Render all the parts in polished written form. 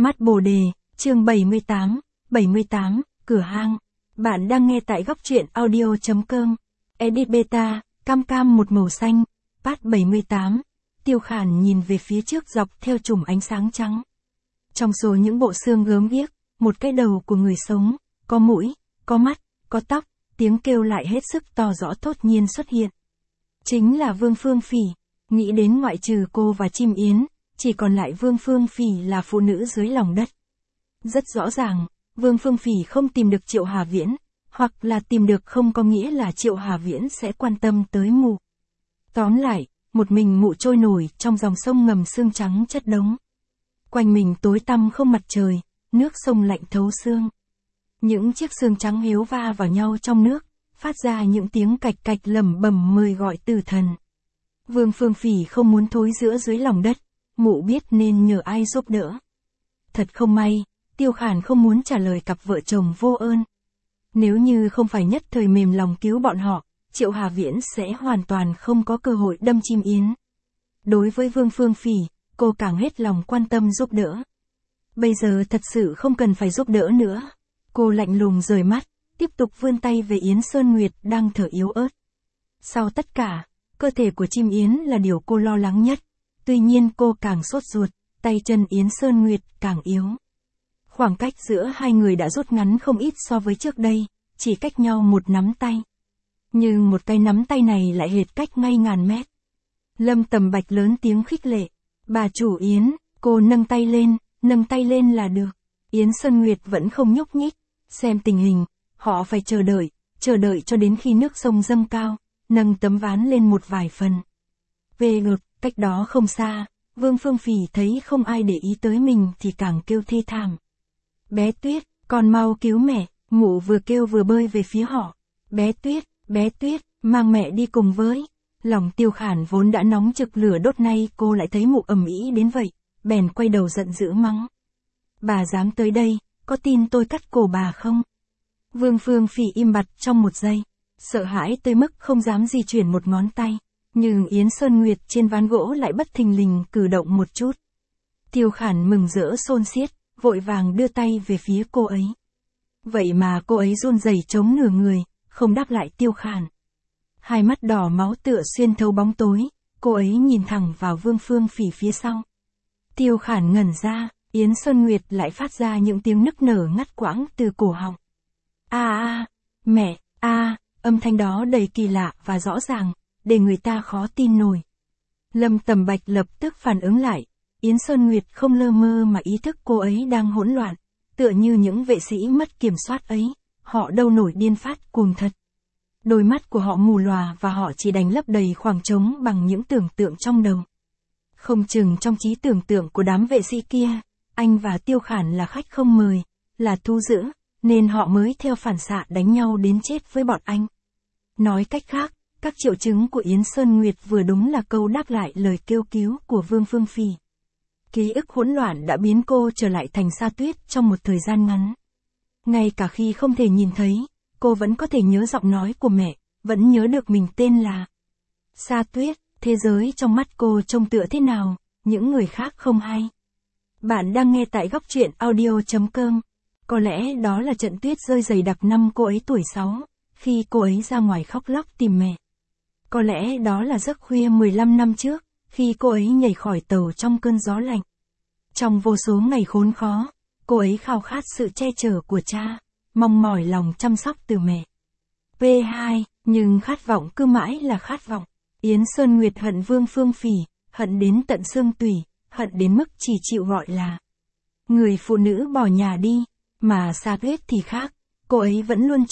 Mắt Bồ Đề, chương 78, cửa hang. Bạn đang nghe tại góc truyện audio.com. Edit beta, cam một màu xanh. Part 78. Tiêu Khản nhìn về phía trước dọc theo chùm ánh sáng trắng. Trong số những bộ xương gớm ghiếc, một cái đầu của người sống, có mũi, có mắt, có tóc, tiếng kêu lại hết sức to rõ thốt nhiên xuất hiện. Chính là Vương Phương Phỉ. Nghĩ đến ngoại trừ cô và Chim Yến, chỉ còn lại Vương Phương Phỉ là phụ nữ dưới lòng đất. Rất rõ ràng, Vương Phương Phỉ không tìm được Triệu Hà Viễn, hoặc là tìm được không có nghĩa là Triệu Hà Viễn sẽ quan tâm tới mụ. Tóm lại, một mình mụ trôi nổi trong dòng sông ngầm xương trắng chất đống. Quanh mình tối tăm không mặt trời, nước sông lạnh thấu xương. Những chiếc xương trắng hiếu va vào nhau trong nước, phát ra những tiếng cạch cạch lẩm bẩm mời gọi tử thần. Vương Phương Phỉ không muốn thối rữa dưới lòng đất, mụ biết nên nhờ ai giúp đỡ. Thật không may, Tiêu Khản không muốn trả lời cặp vợ chồng vô ơn. Nếu như không phải nhất thời mềm lòng cứu bọn họ, Triệu Hà Viễn sẽ hoàn toàn không có cơ hội đâm Chim Yến. Đối với Vương Phương Phỉ, cô càng hết lòng quan tâm giúp đỡ. Bây giờ thật sự không cần phải giúp đỡ nữa. Cô lạnh lùng rời mắt, tiếp tục vươn tay về Yến Sơn Nguyệt đang thở yếu ớt. Sau tất cả, cơ thể của Chim Yến là điều cô lo lắng nhất. Tuy nhiên cô càng sốt ruột, tay chân Yến Sơn Nguyệt càng yếu. Khoảng cách giữa hai người đã rút ngắn không ít so với trước đây, chỉ cách nhau một nắm tay. Nhưng một cái nắm tay này lại hệt cách ngay ngàn mét. Lâm Tầm Bạch lớn tiếng khích lệ. Bà chủ Yến, cô nâng tay lên là được. Yến Sơn Nguyệt vẫn không nhúc nhích. Xem tình hình, họ phải chờ đợi cho đến khi nước sông dâng cao, nâng tấm ván lên một vài phần. Về ngược, cách đó không xa, Vương Phương Phỉ thấy không ai để ý tới mình thì càng kêu thê thảm. Bé Tuyết, con mau cứu mẹ, mụ vừa kêu vừa bơi về phía họ. Bé Tuyết, mang mẹ đi cùng với. Lòng Tiêu Khản vốn đã nóng trực lửa đốt, nay cô lại thấy mụ ầm ĩ đến vậy, bèn quay đầu giận dữ mắng. Bà dám tới đây, có tin tôi cắt cổ bà không? Vương Phương Phỉ im bặt trong một giây, sợ hãi tới mức không dám di chuyển một ngón tay. Nhưng Yến Sơn Nguyệt trên ván gỗ lại bất thình lình cử động một chút. Tiêu Khản mừng rỡ xôn xiết, vội vàng đưa tay về phía cô ấy. Vậy mà cô ấy run rẩy chống nửa người, không đáp lại Tiêu Khản. Hai mắt đỏ máu tựa xuyên thấu bóng tối, cô ấy nhìn thẳng vào Vương Phương Phỉ phía sau. Tiêu Khản ngẩn ra, Yến Sơn Nguyệt lại phát ra những tiếng nức nở ngắt quãng từ cổ họng. Mẹ, âm thanh đó đầy kỳ lạ và rõ ràng, để người ta khó tin nổi. Lâm Tầm Bạch lập tức phản ứng lại, Yến Sơn Nguyệt không lơ mơ mà ý thức cô ấy đang hỗn loạn, tựa như những vệ sĩ mất kiểm soát ấy, họ đâu nổi điên phát cuồng thật. Đôi mắt của họ mù lòa và họ chỉ đành lấp đầy khoảng trống bằng những tưởng tượng trong đầu. Không chừng trong trí tưởng tượng của đám vệ sĩ kia, anh và Tiêu Khản là khách không mời, là thu giữ, nên họ mới theo phản xạ đánh nhau đến chết với bọn anh. Nói cách khác, các triệu chứng của Yến Sơn Nguyệt vừa đúng là câu đáp lại lời kêu cứu của Vương Phương Phỉ. Ký ức hỗn loạn đã biến cô trở lại thành Sa Tuyết trong một thời gian ngắn. Ngay cả khi không thể nhìn thấy, cô vẫn có thể nhớ giọng nói của mẹ, vẫn nhớ được mình tên là Sa Tuyết. Thế giới trong mắt cô trông tựa thế nào, những người khác không hay. Bạn đang nghe tại góc truyện audio.com. Có lẽ đó là trận tuyết rơi dày đặc năm cô ấy tuổi 6, khi cô ấy ra ngoài khóc lóc tìm mẹ. Có lẽ đó là giấc khuya 15 năm trước, khi cô ấy nhảy khỏi tàu trong cơn gió lạnh. Trong vô số ngày khốn khó, cô ấy khao khát sự che chở của cha, mong mỏi lòng chăm sóc từ mẹ. P2, nhưng khát vọng cứ mãi là khát vọng. Yến Sơn Nguyệt hận Vương Phương Phỉ, hận đến tận xương tủy, hận đến mức chỉ chịu gọi là người phụ nữ bỏ nhà đi. Mà Sa Tuyết thì khác, cô ấy vẫn luôn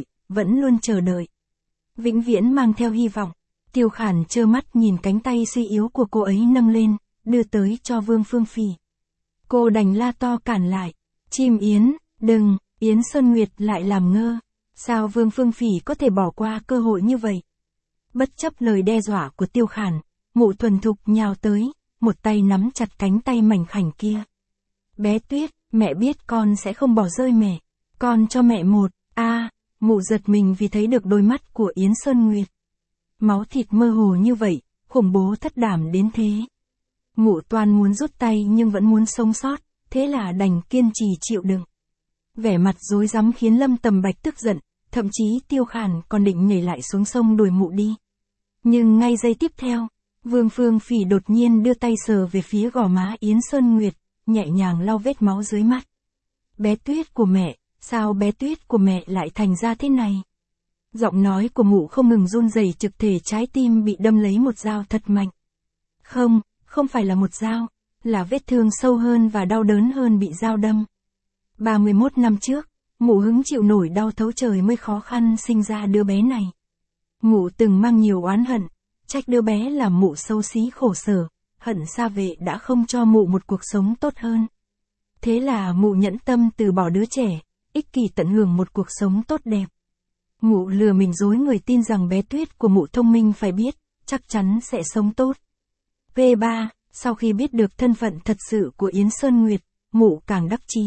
chờ đợi. Vĩnh viễn mang theo hy vọng. Tiêu Khản trơ mắt nhìn cánh tay suy yếu của cô ấy nâng lên, đưa tới cho Vương Phương Phỉ. Cô đành la to cản lại. Chim Yến, đừng, Yến Sơn Nguyệt lại làm ngơ. Sao Vương Phương Phỉ có thể bỏ qua cơ hội như vậy? Bất chấp lời đe dọa của Tiêu Khản, mụ thuần thục nhào tới, một tay nắm chặt cánh tay mảnh khảnh kia. Bé Tuyết, mẹ biết con sẽ không bỏ rơi mẹ. Con cho mẹ một. Mụ giật mình vì thấy được đôi mắt của Yến Sơn Nguyệt. Máu thịt mơ hồ như vậy, khủng bố thất đảm đến thế. Mụ toan muốn rút tay nhưng vẫn muốn sống sót, thế là đành kiên trì chịu đựng. Vẻ mặt rối rắm khiến Lâm Tầm Bạch tức giận, thậm chí Tiêu Khản còn định nhảy lại xuống sông đuổi mụ đi. Nhưng ngay giây tiếp theo, Vương Phương Phỉ đột nhiên đưa tay sờ về phía gò má Yến Sơn Nguyệt, nhẹ nhàng lau vết máu dưới mắt. Bé Tuyết của mẹ, sao bé Tuyết của mẹ lại thành ra thế này? Giọng nói của mụ không ngừng run rẩy, trực thể trái tim bị đâm lấy một dao thật mạnh. Không phải là một dao, là vết thương sâu hơn và đau đớn hơn bị dao đâm. 31 năm trước, mụ hứng chịu nổi đau thấu trời mới khó khăn sinh ra đứa bé này. Mụ từng mang nhiều oán hận, trách đứa bé là mụ xấu xí khổ sở, hận xa vệ đã không cho mụ một cuộc sống tốt hơn. Thế là mụ nhẫn tâm từ bỏ đứa trẻ, ích kỷ tận hưởng một cuộc sống tốt đẹp. Mụ lừa mình dối người tin rằng bé Tuyết của mụ thông minh phải biết, chắc chắn sẽ sống tốt. V3, sau khi biết được thân phận thật sự của Yến Sơn Nguyệt, mụ càng đắc chí.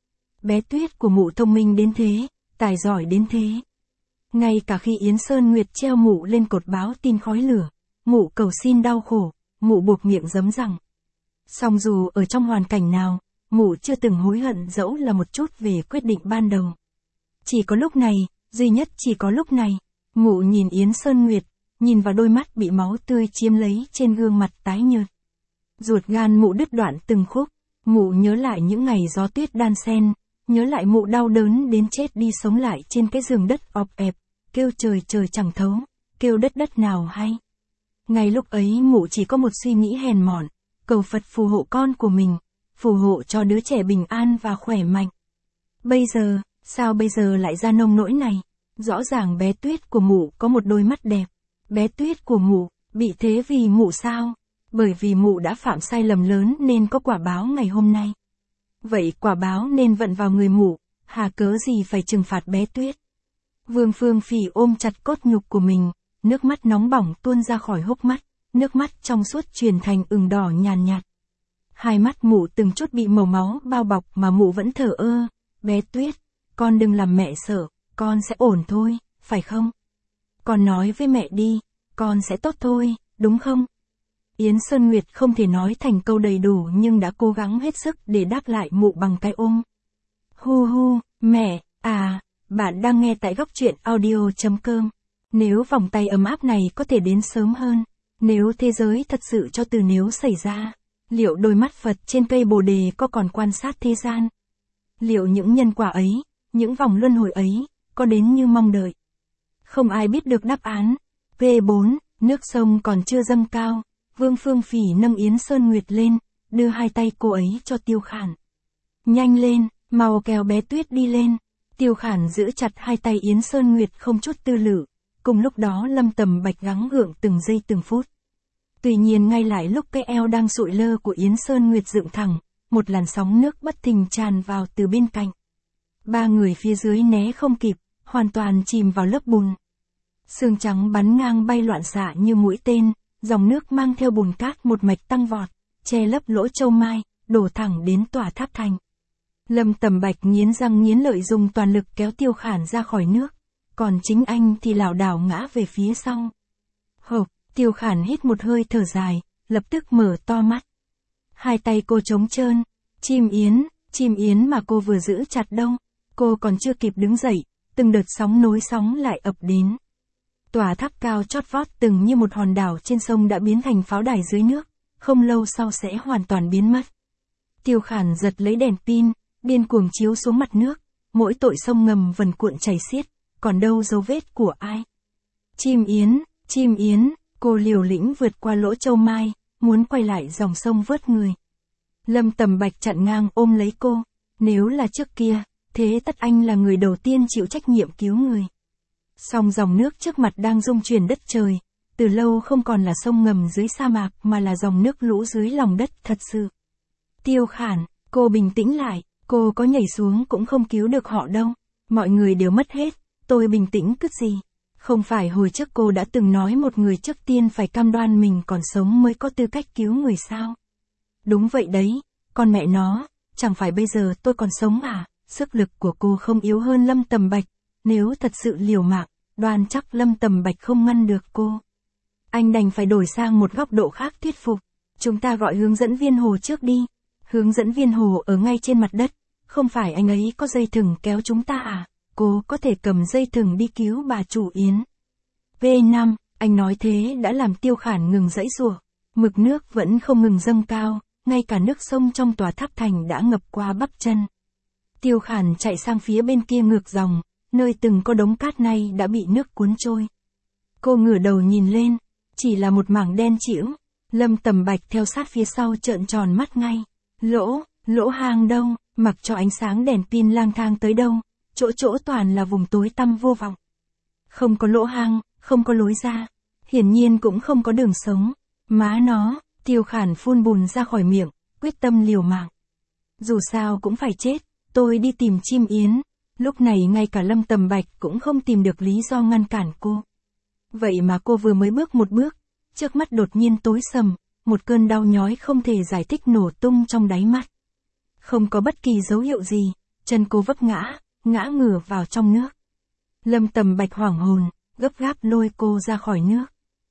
Bé Tuyết của mụ thông minh đến thế, tài giỏi đến thế. Ngay cả khi Yến Sơn Nguyệt treo mụ lên cột báo tin khói lửa, mụ cầu xin đau khổ, mụ buộc miệng giấm rằng. Song dù ở trong hoàn cảnh nào, mụ chưa từng hối hận dẫu là một chút về quyết định ban đầu. Chỉ có lúc này, duy nhất chỉ có lúc này, mụ nhìn Yến Sơn Nguyệt, nhìn vào đôi mắt bị máu tươi chiếm lấy trên gương mặt tái nhợt. Ruột gan mụ đứt đoạn từng khúc, mụ nhớ lại những ngày gió tuyết đan xen, nhớ lại mụ đau đớn đến chết đi sống lại trên cái giường đất ọp ẹp, kêu trời trời chẳng thấu, kêu đất đất nào hay. Ngay lúc ấy mụ chỉ có một suy nghĩ hèn mọn, cầu Phật phù hộ con của mình, phù hộ cho đứa trẻ bình an và khỏe mạnh. Bây giờ, sao bây giờ lại ra nông nỗi này? Rõ ràng bé Tuyết của mụ có một đôi mắt đẹp. Bé Tuyết của mụ, bị thế vì mụ sao? Bởi vì mụ đã phạm sai lầm lớn nên có quả báo ngày hôm nay. Vậy quả báo nên vận vào người mụ, hà cớ gì phải trừng phạt bé Tuyết? Vương Phương Phỉ ôm chặt cốt nhục của mình, nước mắt nóng bỏng tuôn ra khỏi hốc mắt, nước mắt trong suốt chuyển thành ửng đỏ nhàn nhạt. Hai mắt mụ từng chút bị màu máu bao bọc mà mụ vẫn thờ ơ. Bé Tuyết, con đừng làm mẹ sợ, con sẽ ổn thôi, phải không? Con nói với mẹ đi, con sẽ tốt thôi, đúng không? Yến Sơn Nguyệt không thể nói thành câu đầy đủ nhưng đã cố gắng hết sức để đáp lại mụ bằng cái ôm. Hu hu, mẹ, bạn đang nghe tại góc truyện audio.com. Nếu vòng tay ấm áp này có thể đến sớm hơn, nếu thế giới thật sự cho từ nếu xảy ra, liệu đôi mắt Phật trên cây Bồ Đề có còn quan sát thế gian? Liệu những nhân quả ấy, những vòng luân hồi ấy, có đến như mong đợi? Không ai biết được đáp án. V4, nước sông còn chưa dâng cao, Vương Phương Phỉ nâng Yến Sơn Nguyệt lên, đưa hai tay cô ấy cho Tiêu Khản. Nhanh lên, mau kéo bé Tuyết đi lên. Tiêu Khản giữ chặt hai tay Yến Sơn Nguyệt không chút tư lự, cùng lúc đó Lâm Tầm Bạch gắng gượng từng giây từng phút. Tuy nhiên ngay lại lúc cái eo đang sụi lơ của Yến Sơn Nguyệt dựng thẳng, một làn sóng nước bất thình tràn vào từ bên cạnh. Ba người phía dưới né không kịp, hoàn toàn chìm vào lớp bùn. Sương trắng bắn ngang bay loạn xạ như mũi tên, dòng nước mang theo bùn cát một mạch tăng vọt, che lấp lỗ châu mai, đổ thẳng đến tòa tháp thành. Lâm Tầm Bạch nghiến răng nghiến lợi dùng toàn lực kéo Tiêu Khản ra khỏi nước, còn chính anh thì lảo đảo ngã về phía sau. Hộp, Tiêu Khản hít một hơi thở dài, lập tức mở to mắt. Hai tay cô trống trơn, chim yến mà cô vừa giữ chặt đâu, cô còn chưa kịp đứng dậy, từng đợt sóng nối sóng lại ập đến. Tòa tháp cao chót vót từng như một hòn đảo trên sông đã biến thành pháo đài dưới nước, không lâu sau sẽ hoàn toàn biến mất. Tiêu Khản giật lấy đèn pin, điên cuồng chiếu xuống mặt nước, mỗi tội sông ngầm vần cuộn chảy xiết, còn đâu dấu vết của ai. Chim yến, cô liều lĩnh vượt qua lỗ châu mai, muốn quay lại dòng sông vớt người. Lâm Tầm Bạch chặn ngang ôm lấy cô, nếu là trước kia, thế tất anh là người đầu tiên chịu trách nhiệm cứu người. Song dòng nước trước mặt đang rung chuyển đất trời, từ lâu không còn là sông ngầm dưới sa mạc mà là dòng nước lũ dưới lòng đất thật sự. Tiêu Khản, cô bình tĩnh lại, cô có nhảy xuống cũng không cứu được họ đâu, mọi người đều mất hết, tôi bình tĩnh cứt gì. Không phải hồi trước cô đã từng nói một người trước tiên phải cam đoan mình còn sống mới có tư cách cứu người sao? Đúng vậy đấy, con mẹ nó, chẳng phải bây giờ tôi còn sống à? Sức lực của cô không yếu hơn Lâm Tầm Bạch, nếu thật sự liều mạng, đoan chắc Lâm Tầm Bạch không ngăn được cô. Anh đành phải đổi sang một góc độ khác thuyết phục. Chúng ta gọi hướng dẫn viên Hồ trước đi. Hướng dẫn viên Hồ ở ngay trên mặt đất, không phải anh ấy có dây thừng kéo chúng ta à, cô có thể cầm dây thừng đi cứu bà chủ Yến. V5, anh nói thế đã làm Tiêu Khản ngừng giãy giụa, mực nước vẫn không ngừng dâng cao, ngay cả nước sông trong tòa tháp thành đã ngập qua bắp chân. Tiêu Khản chạy sang phía bên kia ngược dòng, nơi từng có đống cát nay đã bị nước cuốn trôi. Cô ngửa đầu nhìn lên, chỉ là một mảng đen trĩu. Lâm Tầm Bạch theo sát phía sau trợn tròn mắt ngay. Lỗ hang đâu, mặc cho ánh sáng đèn pin lang thang tới đâu, chỗ toàn là vùng tối tăm vô vọng. Không có lỗ hang, không có lối ra, hiển nhiên cũng không có đường sống. Má nó, Tiêu Khản phun bùn ra khỏi miệng, quyết tâm liều mạng. Dù sao cũng phải chết, tôi đi tìm chim yến. Lúc này ngay cả Lâm Tầm Bạch cũng không tìm được lý do ngăn cản cô. Vậy mà cô vừa mới bước một bước, trước mắt đột nhiên tối sầm, một cơn đau nhói không thể giải thích nổ tung trong đáy mắt. Không có bất kỳ dấu hiệu gì, chân cô vấp ngã ngửa vào trong nước. Lâm Tầm Bạch hoảng hồn, gấp gáp lôi cô ra khỏi nước.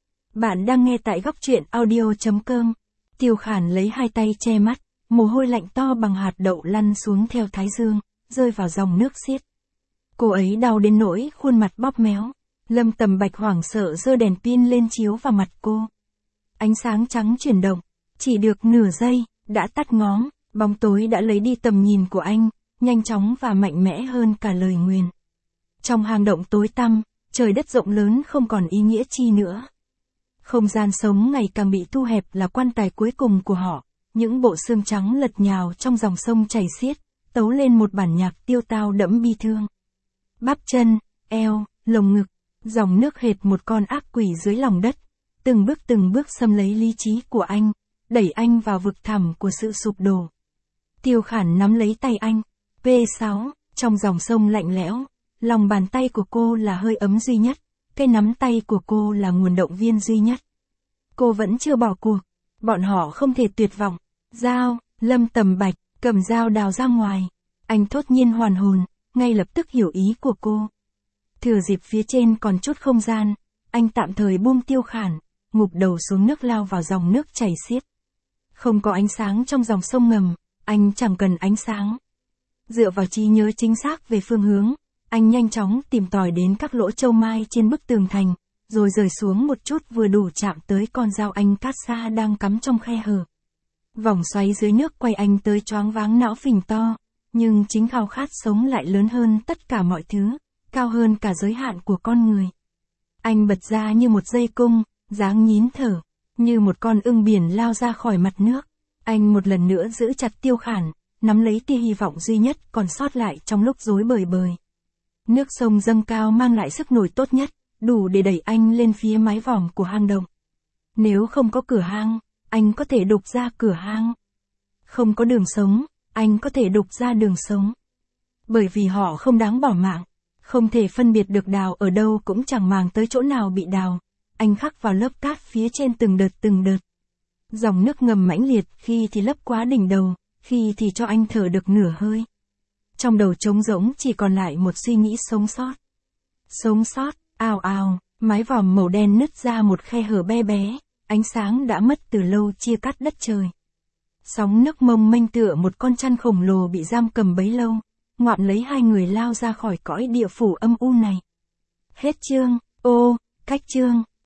Bạn đang nghe tại góc truyện audio.com. Tiêu Khản lấy hai tay che mắt, mồ hôi lạnh to bằng hạt đậu lăn xuống theo thái dương, rơi vào dòng nước xiết. Cô ấy đau đến nỗi khuôn mặt bóp méo. Lâm Tầm Bạch hoảng sợ giơ đèn pin lên chiếu vào mặt cô. Ánh sáng trắng chuyển động, chỉ được nửa giây, đã tắt ngóm, bóng tối đã lấy đi tầm nhìn của anh, nhanh chóng và mạnh mẽ hơn cả lời nguyền. Trong hang động tối tăm, trời đất rộng lớn không còn ý nghĩa chi nữa. Không gian sống ngày càng bị thu hẹp là quan tài cuối cùng của họ, những bộ xương trắng lật nhào trong dòng sông chảy xiết, tấu lên một bản nhạc tiêu tao đẫm bi thương. Bắp chân, eo, lồng ngực, dòng nước hệt một con ác quỷ dưới lòng đất, từng bước xâm lấy lý trí của anh, đẩy anh vào vực thẳm của sự sụp đổ. Tiêu Khản nắm lấy tay anh, V6, trong dòng sông lạnh lẽo, lòng bàn tay của cô là hơi ấm duy nhất, cái nắm tay của cô là nguồn động viên duy nhất. Cô vẫn chưa bỏ cuộc, bọn họ không thể tuyệt vọng. Dao, Lâm Tầm Bạch, cầm dao đào ra ngoài. Anh thốt nhiên hoàn hồn, ngay lập tức hiểu ý của cô. Thừa dịp phía trên còn chút không gian, anh tạm thời buông Tiêu Khản, ngụp đầu xuống nước lao vào dòng nước chảy xiết. Không có ánh sáng trong dòng sông ngầm, anh chẳng cần ánh sáng. Dựa vào trí nhớ chính xác về phương hướng, anh nhanh chóng tìm tòi đến các lỗ châu mai trên bức tường thành, rồi rời xuống một chút vừa đủ chạm tới con dao anh cát xa đang cắm trong khe hở. Vòng xoáy dưới nước quay anh tới choáng váng não phình to, nhưng chính khao khát sống lại lớn hơn tất cả mọi thứ, cao hơn cả giới hạn của con người. Anh bật ra như một dây cung, dáng nhín thở, như một con ưng biển lao ra khỏi mặt nước. Anh một lần nữa giữ chặt Tiêu Khản, nắm lấy tia hy vọng duy nhất còn sót lại trong lúc rối bời bời. Nước sông dâng cao mang lại sức nổi tốt nhất, đủ để đẩy anh lên phía mái vòm của hang động. Nếu không có cửa hang, anh có thể đục ra cửa hang. Không có đường sống, anh có thể đục ra đường sống. Bởi vì họ không đáng bỏ mạng, không thể phân biệt được đào ở đâu cũng chẳng màng tới chỗ nào bị đào. Anh khắc vào lớp cát phía trên từng đợt. Dòng nước ngầm mãnh liệt khi thì lấp quá đỉnh đầu, khi thì cho anh thở được nửa hơi. Trong đầu trống rỗng chỉ còn lại một suy nghĩ sống sót. Sống sót, ào ào, mái vòm màu đen nứt ra một khe hở bé bé, ánh sáng đã mất từ lâu chia cắt đất trời. Sóng nước mông mênh tựa một con chăn khổng lồ bị giam cầm bấy lâu, ngoạm lấy hai người lao ra khỏi cõi địa phủ âm u này. Hết chương, cách chương.